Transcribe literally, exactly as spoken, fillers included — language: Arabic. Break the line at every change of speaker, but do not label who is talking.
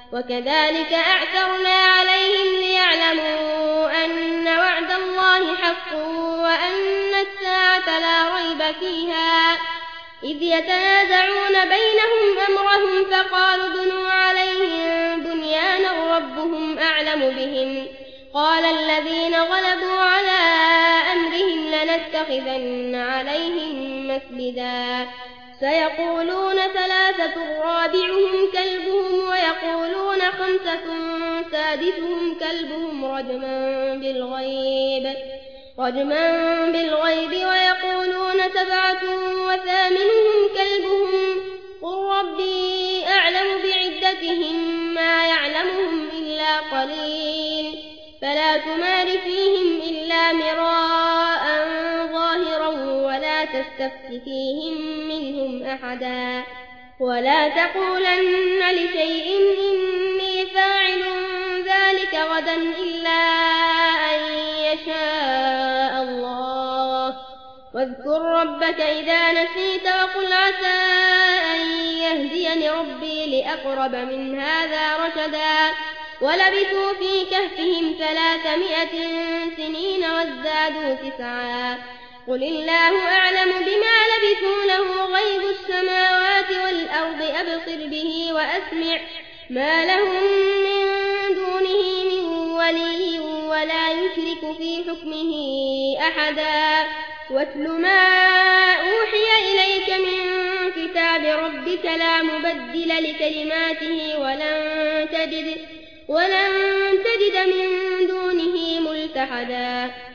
وكذلك أعثرنا عليهم ليعلموا أن وعد الله حق وأن الساعة لا ريب فيها إذ يتنازعون بينهم أمرهم فقالوا ابنوا عليهم بنيانا ربهم أعلم بهم قال الذين غلبوا على أمرهم لنتخذن عليهم مسجدا سيقولون ثلاثة رابعهم كلبهم ويقولون خمسة سادسهم كلبهم رجما بالغيب رجما بالغيب ويقولون سبعة وثامنهم كلبهم قل ربي أعلم بعدتهم ما يعلمهم إلا قليل فلا تمار فيهم إلا مراء ظاهرا ولا تستفت فيهم منهم أحدا ولا تقولن لشيء إني فاعل ذلك غدا إلا أن يشاء الله واذكر ربك إذا نسيت وقل عسى أن يهديني ربي لأقرب من هذا رشدا ولبثوا في كهفهم ثلاثمائة سنين وازدادوا تسعا قل الله أعلم بما لبثوا له غيب السماوات والأرض أبصر به وأسمع ما لهم من دونه من ولي ولا يشرك في حكمه أحدا واتل ما أوحي إليك من كتاب ربك لا مبدل لكلماته ولن تجد ولن تجد من دونه ملتحدا